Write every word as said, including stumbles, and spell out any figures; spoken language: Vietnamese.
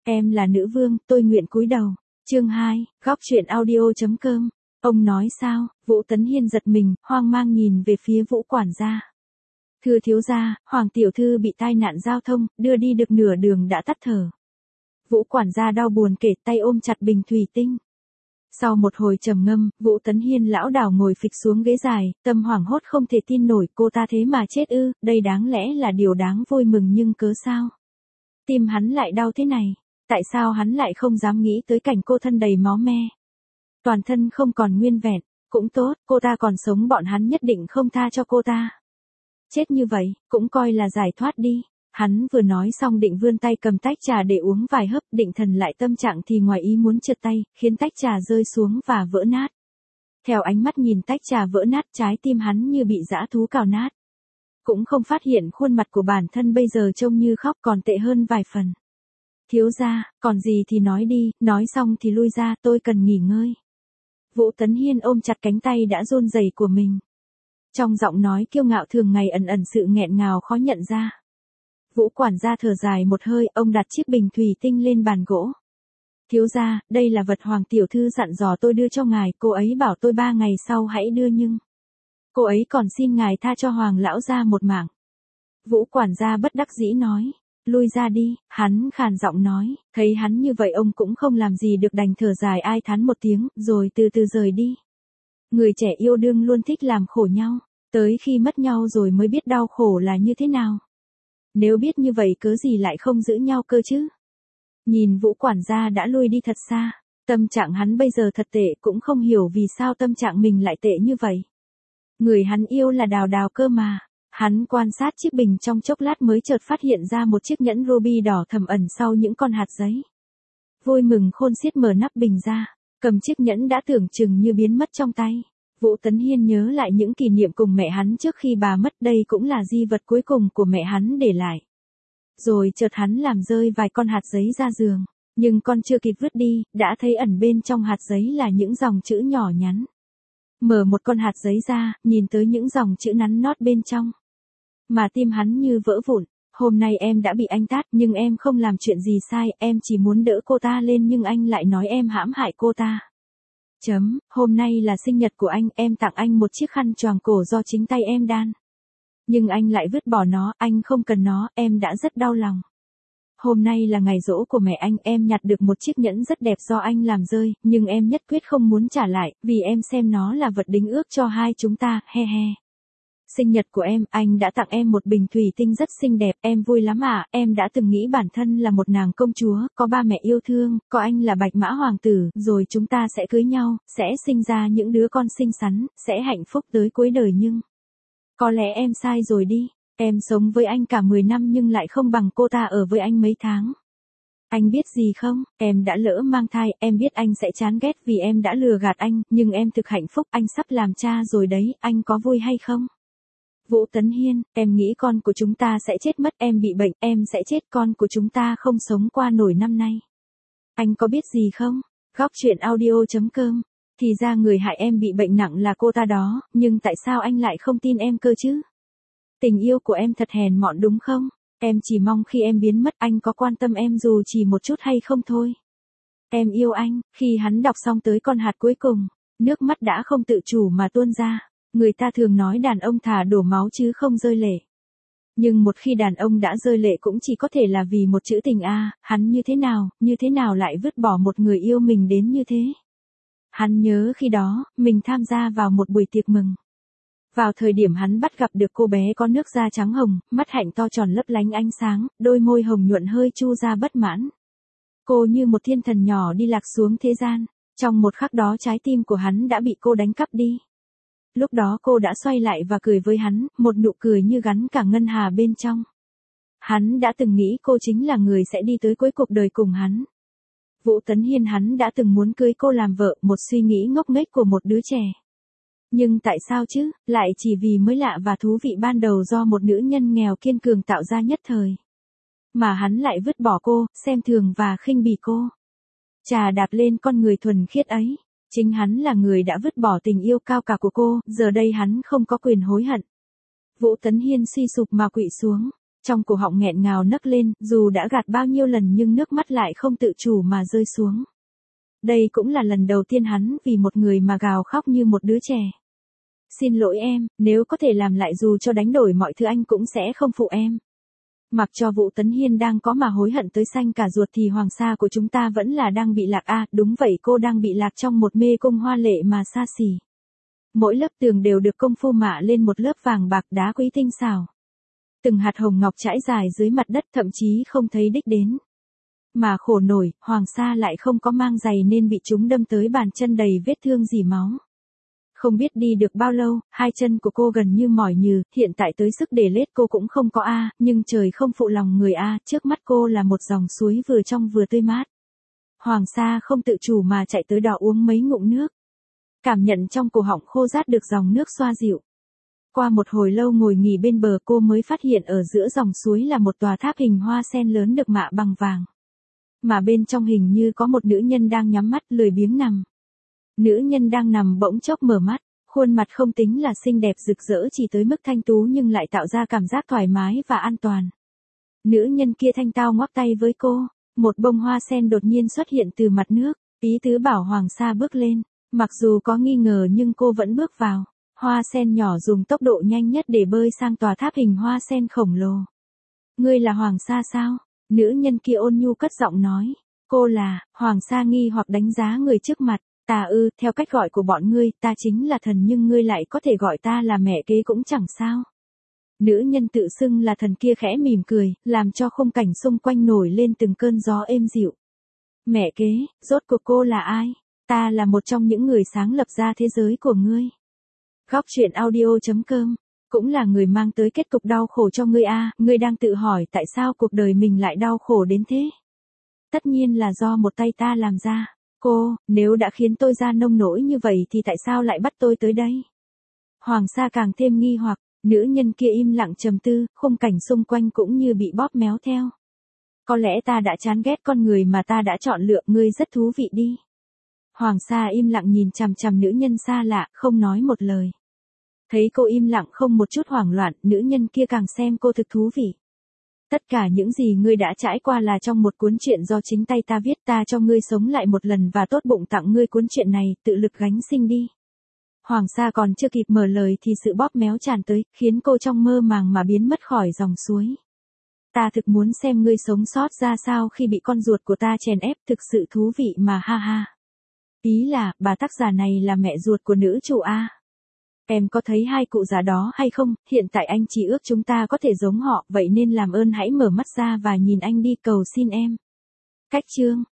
Em là nữ vương, tôi nguyện cúi đầu. Chương hai, góc truyện audio chấm com. Ông nói sao? Vũ Tấn Hiên giật mình, hoang mang nhìn về phía Vũ quản gia. Thưa thiếu gia, Hoàng tiểu thư bị tai nạn giao thông, đưa đi được nửa đường đã tắt thở. Vũ quản gia đau buồn kể, tay ôm chặt bình thủy tinh. Sau một hồi trầm ngâm, Vũ Tấn Hiên lão đảo ngồi phịch xuống ghế dài, tâm hoảng hốt không thể tin nổi, cô ta thế mà chết ư? Đây đáng lẽ là điều đáng vui mừng nhưng cớ sao? Tim hắn lại đau thế này, tại sao hắn lại không dám nghĩ tới cảnh cô thân đầy máu me? Toàn thân không còn nguyên vẹn, cũng tốt, cô ta còn sống, bọn hắn nhất định không tha cho cô ta. Chết như vậy, cũng coi là giải thoát đi. Hắn vừa nói xong định vươn tay cầm tách trà để uống vài hớp, định thần lại tâm trạng thì ngoài ý muốn trượt tay, khiến tách trà rơi xuống và vỡ nát. Theo ánh mắt nhìn tách trà vỡ nát, trái tim hắn như bị dã thú cào nát. Cũng không phát hiện khuôn mặt của bản thân bây giờ trông như khóc, còn tệ hơn vài phần. Thiếu gia, còn gì thì nói đi, nói xong thì lui ra, tôi cần nghỉ ngơi. Vũ Tấn Hiên ôm chặt cánh tay đã run rẩy của mình. Trong giọng nói kiêu ngạo thường ngày ẩn ẩn sự nghẹn ngào khó nhận ra. Vũ quản gia thở dài một hơi, ông đặt chiếc bình thủy tinh lên bàn gỗ. Thiếu gia, đây là vật Hoàng tiểu thư dặn dò tôi đưa cho ngài, cô ấy bảo tôi ba ngày sau hãy đưa, nhưng cô ấy còn xin ngài tha cho Hoàng lão gia một mạng. Vũ quản gia bất đắc dĩ nói, lui ra đi, hắn khàn giọng nói, thấy hắn như vậy ông cũng không làm gì được, đành thở dài ai thán một tiếng, rồi từ từ rời đi. Người trẻ yêu đương luôn thích làm khổ nhau, tới khi mất nhau rồi mới biết đau khổ là như thế nào. Nếu biết như vậy cớ gì lại không giữ nhau cơ chứ? Nhìn Vũ quản gia đã lui đi thật xa, tâm trạng hắn bây giờ thật tệ, cũng không hiểu vì sao tâm trạng mình lại tệ như vậy. Người hắn yêu là Đào Đào cơ mà. Hắn quan sát chiếc bình trong chốc lát mới chợt phát hiện ra một chiếc nhẫn ruby đỏ thầm ẩn sau những con hạt giấy. Vui mừng khôn xiết mở nắp bình ra, cầm chiếc nhẫn đã tưởng chừng như biến mất trong tay. Vũ Tấn Hiên nhớ lại những kỷ niệm cùng mẹ hắn trước khi bà mất, đây cũng là di vật cuối cùng của mẹ hắn để lại. Rồi chợt hắn làm rơi vài con hạt giấy ra giường, nhưng con chưa kịp vứt đi, đã thấy ẩn bên trong hạt giấy là những dòng chữ nhỏ nhắn. Mở một con hạt giấy ra, nhìn tới những dòng chữ nắn nót bên trong. Mà tim hắn như vỡ vụn, hôm nay em đã bị anh tát nhưng em không làm chuyện gì sai, em chỉ muốn đỡ cô ta lên nhưng anh lại nói em hãm hại cô ta. Chấm, hôm nay là sinh nhật của anh, em tặng anh một chiếc khăn choàng cổ do chính tay em đan. Nhưng anh lại vứt bỏ nó, anh không cần nó, em đã rất đau lòng. Hôm nay là ngày giỗ của mẹ anh, em nhặt được một chiếc nhẫn rất đẹp do anh làm rơi, nhưng em nhất quyết không muốn trả lại, vì em xem nó là vật đính ước cho hai chúng ta, he he. Sinh nhật của em, anh đã tặng em một bình thủy tinh rất xinh đẹp, em vui lắm à, em đã từng nghĩ bản thân là một nàng công chúa, có ba mẹ yêu thương, có anh là Bạch Mã Hoàng tử, rồi chúng ta sẽ cưới nhau, sẽ sinh ra những đứa con xinh xắn, sẽ hạnh phúc tới cuối đời nhưng... Có lẽ em sai rồi đi, em sống với anh cả mười năm nhưng lại không bằng cô ta ở với anh mấy tháng. Anh biết gì không, em đã lỡ mang thai, em biết anh sẽ chán ghét vì em đã lừa gạt anh, nhưng em thực hạnh phúc, anh sắp làm cha rồi đấy, anh có vui hay không? Vũ Tấn Hiên, em nghĩ con của chúng ta sẽ chết mất, em bị bệnh, em sẽ chết, con của chúng ta không sống qua nổi năm nay. Anh có biết gì không? Góc truyện audio chấm com. Thì ra người hại em bị bệnh nặng là cô ta đó, nhưng tại sao anh lại không tin em cơ chứ? Tình yêu của em thật hèn mọn đúng không? Em chỉ mong khi em biến mất anh có quan tâm em dù chỉ một chút hay không thôi. Em yêu anh. Khi hắn đọc xong tới con hạt cuối cùng, nước mắt đã không tự chủ mà tuôn ra. Người ta thường nói đàn ông thà đổ máu chứ không rơi lệ. Nhưng một khi đàn ông đã rơi lệ cũng chỉ có thể là vì một chữ tình a, à, hắn như thế nào, như thế nào lại vứt bỏ một người yêu mình đến như thế. Hắn nhớ khi đó, mình tham gia vào một buổi tiệc mừng. Vào thời điểm hắn bắt gặp được cô bé có nước da trắng hồng, mắt hạnh to tròn lấp lánh ánh sáng, đôi môi hồng nhuận hơi chu ra bất mãn. Cô như một thiên thần nhỏ đi lạc xuống thế gian, trong một khắc đó trái tim của hắn đã bị cô đánh cắp đi. Lúc đó cô đã xoay lại và cười với hắn, một nụ cười như gắn cả ngân hà bên trong. Hắn đã từng nghĩ cô chính là người sẽ đi tới cuối cuộc đời cùng hắn. Vũ Tấn Hiên hắn đã từng muốn cưới cô làm vợ, một suy nghĩ ngốc nghếch của một đứa trẻ. Nhưng tại sao chứ, lại chỉ vì mới lạ và thú vị ban đầu do một nữ nhân nghèo kiên cường tạo ra nhất thời. Mà hắn lại vứt bỏ cô, xem thường và khinh bỉ cô. Chà đạp lên con người thuần khiết ấy. Chính hắn là người đã vứt bỏ tình yêu cao cả của cô, giờ đây hắn không có quyền hối hận. Vũ Tấn Hiên suy sụp mà quỵ xuống. Trong cổ họng nghẹn ngào nấc lên, dù đã gạt bao nhiêu lần nhưng nước mắt lại không tự chủ mà rơi xuống. Đây cũng là lần đầu tiên hắn vì một người mà gào khóc như một đứa trẻ. Xin lỗi em, nếu có thể làm lại dù cho đánh đổi mọi thứ anh cũng sẽ không phụ em. Mặc cho Vũ Tấn Hiên đang có mà hối hận tới xanh cả ruột thì Hoàng Sa của chúng ta vẫn là đang bị lạc à, đúng vậy cô đang bị lạc trong một mê cung hoa lệ mà xa xỉ. Mỗi lớp tường đều được công phu mạ lên một lớp vàng bạc đá quý tinh xảo. Từng hạt hồng ngọc trải dài dưới mặt đất thậm chí không thấy đích đến. Mà khổ nổi, Hoàng Sa lại không có mang giày nên bị chúng đâm tới bàn chân đầy vết thương rỉ máu. Không biết đi được bao lâu, hai chân của cô gần như mỏi nhừ, hiện tại tới sức để lết cô cũng không có a, nhưng trời không phụ lòng người a, trước mắt cô là một dòng suối vừa trong vừa tươi mát. Hoàng Sa không tự chủ mà chạy tới đó uống mấy ngụm nước. Cảm nhận trong cổ họng khô rát được dòng nước xoa dịu. Qua một hồi lâu ngồi nghỉ bên bờ cô mới phát hiện ở giữa dòng suối là một tòa tháp hình hoa sen lớn được mạ bằng vàng. Mà bên trong hình như có một nữ nhân đang nhắm mắt lười biếng nằm. Nữ nhân đang nằm bỗng chốc mở mắt, khuôn mặt không tính là xinh đẹp rực rỡ chỉ tới mức thanh tú nhưng lại tạo ra cảm giác thoải mái và an toàn. Nữ nhân kia thanh tao ngoắc tay với cô, một bông hoa sen đột nhiên xuất hiện từ mặt nước, ý tứ bảo Hoàng Sa bước lên, mặc dù có nghi ngờ nhưng cô vẫn bước vào. Hoa sen nhỏ dùng tốc độ nhanh nhất để bơi sang tòa tháp hình hoa sen khổng lồ. Ngươi là Hoàng Sa sao? Nữ nhân kia ôn nhu cất giọng nói. Cô là, Hoàng Sa nghi hoặc đánh giá người trước mặt. Ta ư, theo cách gọi của bọn ngươi, ta chính là thần nhưng ngươi lại có thể gọi ta là mẹ kế cũng chẳng sao. Nữ nhân tự xưng là thần kia khẽ mỉm cười, làm cho khung cảnh xung quanh nổi lên từng cơn gió êm dịu. Mẹ kế, rốt cuộc cô là ai? Ta là một trong những người sáng lập ra thế giới của ngươi. Góc truyện audio chấm com, cũng là người mang tới kết cục đau khổ cho ngươi a, ngươi đang tự hỏi tại sao cuộc đời mình lại đau khổ đến thế? Tất nhiên là do một tay ta làm ra. Cô, nếu đã khiến tôi ra nông nỗi như vậy thì tại sao lại bắt tôi tới đây? Hoàng Sa càng thêm nghi hoặc, nữ nhân kia im lặng trầm tư, khung cảnh xung quanh cũng như bị bóp méo theo. Có lẽ ta đã chán ghét con người mà ta đã chọn lựa, ngươi rất thú vị đi. Hoàng Sa im lặng nhìn chằm chằm nữ nhân xa lạ, không nói một lời. Thấy cô im lặng không một chút hoảng loạn, nữ nhân kia càng xem cô thực thú vị. Tất cả những gì ngươi đã trải qua là trong một cuốn truyện do chính tay ta viết, ta cho ngươi sống lại một lần và tốt bụng tặng ngươi cuốn truyện này, tự lực gánh sinh đi. Hoàng Sa còn chưa kịp mở lời thì sự bóp méo tràn tới, khiến cô trong mơ màng mà biến mất khỏi dòng suối. Ta thực muốn xem ngươi sống sót ra sao khi bị con ruột của ta chèn ép, thực sự thú vị mà ha ha. Ý là, bà tác giả này là mẹ ruột của nữ chủ A. Em có thấy hai cụ già đó hay không, hiện tại anh chỉ ước chúng ta có thể giống họ, vậy nên làm ơn hãy mở mắt ra và nhìn anh đi, cầu xin em. Cách chương